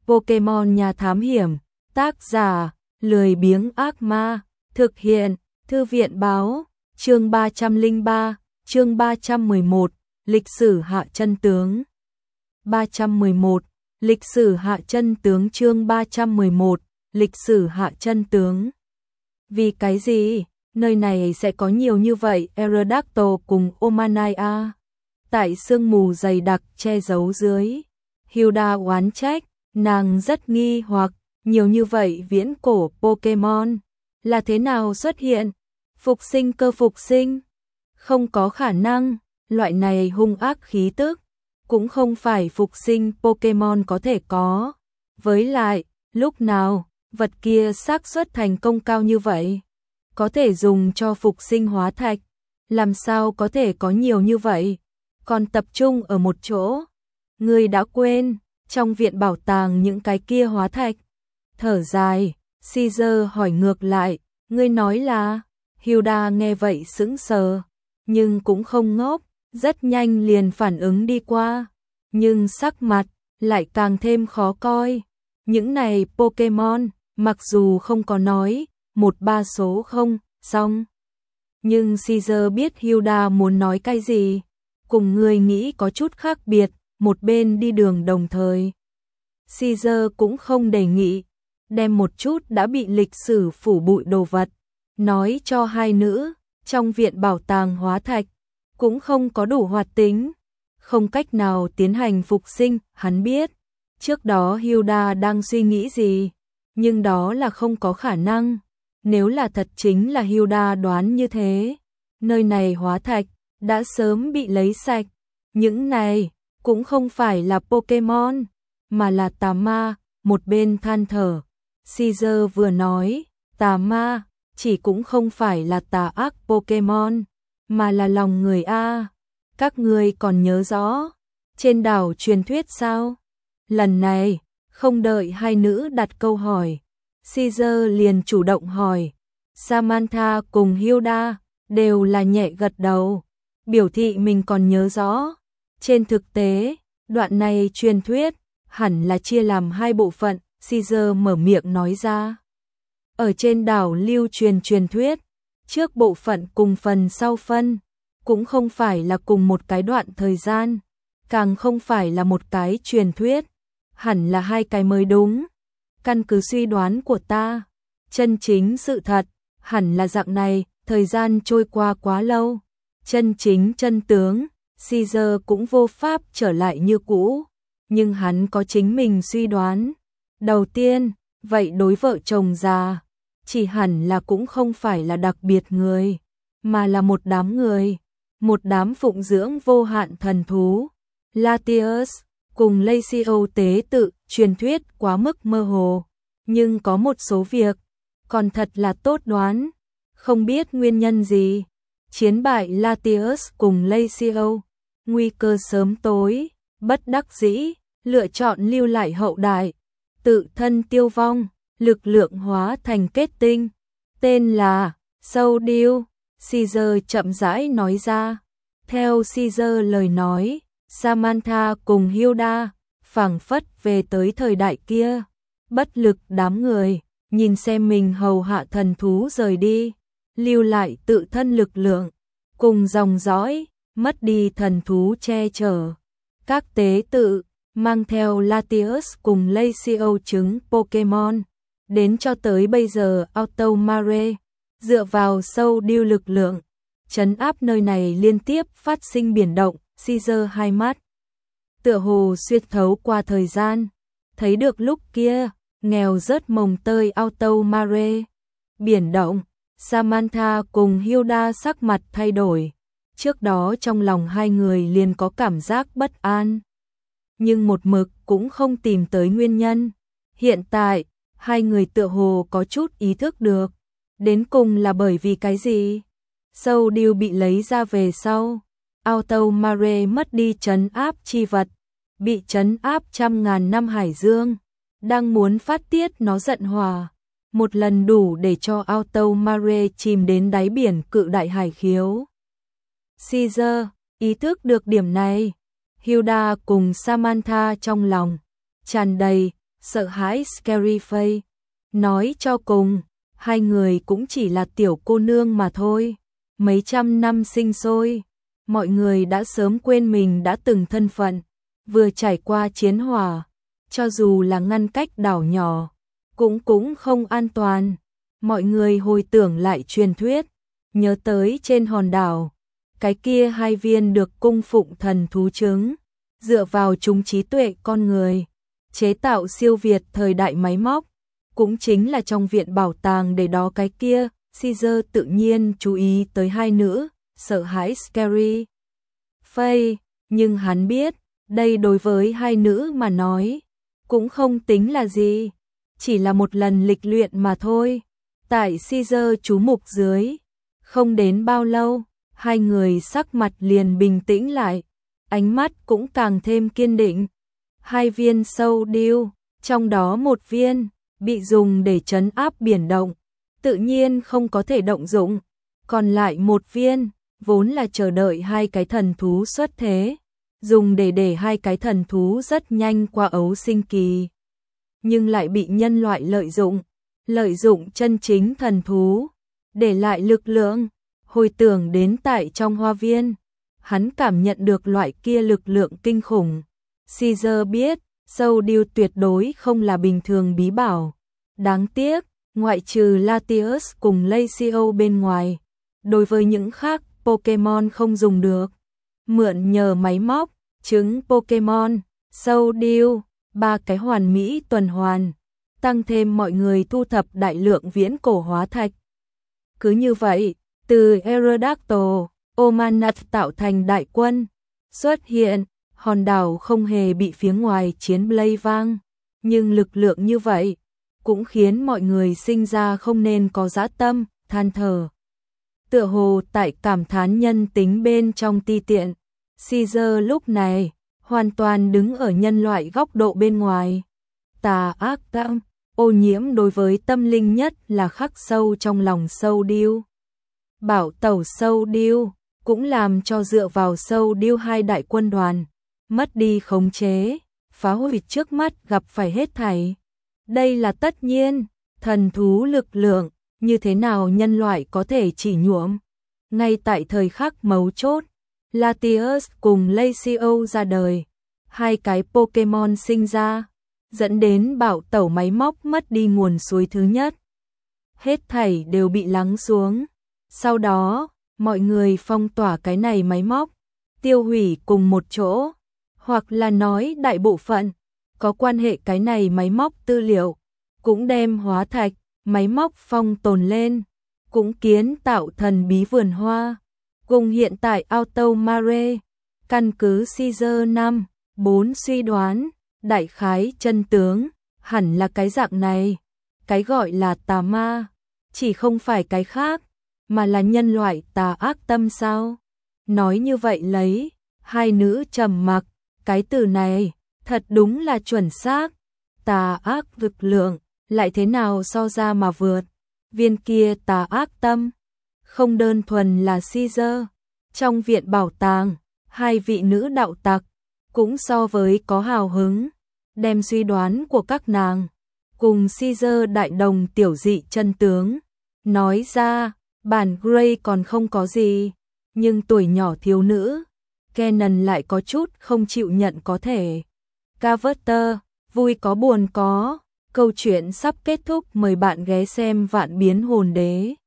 Pokemon nhà thám hiểm, tác giả, lười biếng ác ma, thực hiện, thư viện báo, chương 303, chương 311, lịch sử hạ chân tướng. 311, lịch sử hạ chân tướng chương 311, lịch sử hạ chân tướng. Vì cái gì, nơi này sẽ có nhiều như vậy Aerodactyl cùng Omanaya? Tại sương mù dày đặc che giấu dưới, Hilda oán trách, nàng rất nghi hoặc, nhiều như vậy viễn cổ Pokemon, là thế nào xuất hiện? Phục sinh cơ phục sinh? Không có khả năng, loại này hung ác khí tức, cũng không phải phục sinh Pokemon có thể có. Với lại, lúc nào, vật kia xác suất thành công cao như vậy? Có thể dùng cho phục sinh hóa thạch, làm sao có thể có nhiều như vậy? Còn tập trung ở một chỗ. Ngươi đã quên, trong viện bảo tàng những cái kia hóa thạch. Thở dài, Caesar hỏi ngược lại, ngươi nói là... Hilda nghe vậy sững sờ, nhưng cũng không ngốc, rất nhanh liền phản ứng đi qua. Nhưng sắc mặt lại càng thêm khó coi. Những này Pokemon, mặc dù không có nói, 1-3 số không, xong. Nhưng Caesar biết Hilda muốn nói cái gì, cùng người nghĩ có chút khác biệt, một bên đi đường đồng thời. Caesar cũng không đề nghị, đem một chút đã bị lịch sử phủ bụi đồ vật, nói cho hai nữ, trong viện bảo tàng hóa thạch, cũng không có đủ hoạt tính, không cách nào tiến hành phục sinh, hắn biết. Trước đó Hilda đang suy nghĩ gì, nhưng đó là không có khả năng. Nếu là thật chính là Hilda đoán như thế, nơi này hóa thạch đã sớm bị lấy sạch. Những này cũng không phải là Pokemon, mà là tà ma, một bên than thở. Caesar vừa nói, tà ma, chỉ cũng không phải là tà ác Pokemon, mà là lòng người a. Các ngươi còn nhớ rõ, trên đảo truyền thuyết sao? Lần này, không đợi hai nữ đặt câu hỏi, Caesar liền chủ động hỏi. Samantha cùng Hilda đều là nhẹ gật đầu, biểu thị mình còn nhớ rõ. Trên thực tế, đoạn này truyền thuyết hẳn là chia làm hai bộ phận, Caesar mở miệng nói ra. Ở trên đảo lưu truyền truyền thuyết, trước bộ phận cùng phần sau phân, cũng không phải là cùng một cái đoạn thời gian, càng không phải là một cái truyền thuyết, hẳn là hai cái mới đúng. Căn cứ suy đoán của ta, chân chính sự thật, hẳn là dạng này, thời gian trôi qua quá lâu. Chân chính chân tướng, Caesar cũng vô pháp trở lại như cũ, nhưng hắn có chính mình suy đoán. Đầu tiên, vậy đối vợ chồng già, chỉ hẳn là cũng không phải là đặc biệt người, mà là một đám người, một đám phụng dưỡng vô hạn thần thú. Latios cùng Lacio tế tự, truyền thuyết quá mức mơ hồ, nhưng có một số việc còn thật là tốt đoán, không biết nguyên nhân gì. Chiến bại Latios cùng Lacio, nguy cơ sớm tối, bất đắc dĩ, lựa chọn lưu lại hậu đại, tự thân tiêu vong, lực lượng hóa thành kết tinh, tên là Soul. Caesar chậm rãi nói ra. Theo Caesar lời nói, Samantha cùng Hilda phảng phất về tới thời đại kia, bất lực đám người, nhìn xem mình hầu hạ thần thú rời đi, lưu lại tự thân lực lượng, cùng dòng dõi, mất đi thần thú che chở. Các tế tự mang theo Latios cùng Lacio trứng Pokemon, đến cho tới bây giờ Automare, dựa vào Soul lực lượng, trấn áp nơi này liên tiếp phát sinh biển động. Caesar hai mắt tựa hồ xuyên thấu qua thời gian, thấy được lúc kia nghèo rớt mồng tơi Automare, biển động. Samantha cùng Hilda sắc mặt thay đổi, trước đó trong lòng hai người liền có cảm giác bất an, nhưng một mực cũng không tìm tới nguyên nhân. Hiện tại, hai người tựa hồ có chút ý thức được, đến cùng là bởi vì cái gì. Soul bị lấy ra về sau, Automare mất đi trấn áp chi vật, bị trấn áp 100.000 năm hải dương, đang muốn phát tiết nó giận hòa, một lần đủ để cho Automare chìm đến đáy biển cự đại hải khiếu. Caesar ý thức được điểm này, Hilda cùng Samantha trong lòng tràn đầy sợ hãi Scary Face. Nói cho cùng, hai người cũng chỉ là tiểu cô nương mà thôi. Mấy trăm năm sinh sôi, mọi người đã sớm quên mình đã từng thân phận, vừa trải qua chiến hỏa, cho dù là ngăn cách đảo nhỏ, cũng không an toàn. Mọi người hồi tưởng lại truyền thuyết, nhớ tới trên hòn đảo, cái kia hai viên được cung phụng thần thú trứng, dựa vào chúng trí tuệ con người, chế tạo siêu việt thời đại máy móc, cũng chính là trong viện bảo tàng để đó cái kia. Caesar tự nhiên chú ý tới hai nữ, sợ hãi Scary Face, nhưng hắn biết, đây đối với hai nữ mà nói, cũng không tính là gì, chỉ là một lần lịch luyện mà thôi. Tại Caesar chú mục dưới, không đến bao lâu, hai người sắc mặt liền bình tĩnh lại, ánh mắt cũng càng thêm kiên định. Hai viên sâu điêu, trong đó một viên bị dùng để trấn áp biển động, tự nhiên không có thể động dụng, còn lại một viên vốn là chờ đợi hai cái thần thú xuất thế, dùng để hai cái thần thú rất nhanh qua ấu sinh kỳ, nhưng lại bị nhân loại lợi dụng chân chính thần thú để lại lực lượng. Hồi tưởng đến tại trong hoa viên, hắn cảm nhận được loại kia lực lượng kinh khủng. Caesar biết, sâu điêu tuyệt đối không là bình thường bí bảo. Đáng tiếc, ngoại trừ Latios cùng Lacio bên ngoài, đối với những khác Pokemon không dùng được. Mượn nhờ máy móc, trứng Pokemon, sâu điêu, ba cái hoàn mỹ tuần hoàn, tăng thêm mọi người thu thập đại lượng viễn cổ hóa thạch. Cứ như vậy, từ Aerodactyl, Omanat tạo thành đại quân xuất hiện, hòn đảo không hề bị phía ngoài chiến Blaze vang, nhưng lực lượng như vậy cũng khiến mọi người sinh ra không nên có dã tâm, than thở. Tựa hồ tại cảm thán nhân tính bên trong ti tiện, Caesar lúc này hoàn toàn đứng ở nhân loại góc độ bên ngoài. Tà ác tâm, ô nhiễm đối với tâm linh nhất là khắc sâu trong lòng sâu điêu. Bảo tẩu sâu điêu cũng làm cho dựa vào sâu điêu hai đại quân đoàn mất đi khống chế, phá hủy trước mắt gặp phải hết thảy. Đây là tất nhiên, thần thú lực lượng, như thế nào nhân loại có thể chỉ nhuộm. Ngay tại thời khắc mấu chốt, Latios cùng Lacio ra đời, hai cái Pokemon sinh ra, dẫn đến bảo tẩu máy móc mất đi nguồn suối thứ nhất. Hết thảy đều bị lắng xuống. Sau đó, mọi người phong tỏa cái này máy móc, tiêu hủy cùng một chỗ, hoặc là nói đại bộ phận có quan hệ cái này máy móc tư liệu, cũng đem hóa thạch, máy móc phong tồn lên, cũng kiến tạo thần bí vườn hoa, cùng hiện tại Auto Mare, căn cứ Caesar 4 suy đoán, đại khái chân tướng, hẳn là cái dạng này, cái gọi là tà ma, chỉ không phải cái khác, mà là nhân loại tà ác tâm sao? Nói như vậy lấy, hai nữ trầm mặc, cái từ này, thật đúng là chuẩn xác, tà ác lực lượng, lại thế nào so ra mà vượt, viên kia tà ác tâm, không đơn thuần là Caesar, trong viện bảo tàng, hai vị nữ đạo tặc, cũng so với có hào hứng, đem suy đoán của các nàng, cùng Caesar đại đồng tiểu dị chân tướng, nói ra. Bản Gray còn không có gì, nhưng tuổi nhỏ thiếu nữ, Kenan lại có chút không chịu nhận có thể. Carver, vui có buồn có, câu chuyện sắp kết thúc, mời bạn ghé xem Vạn Biến Hồn Đế.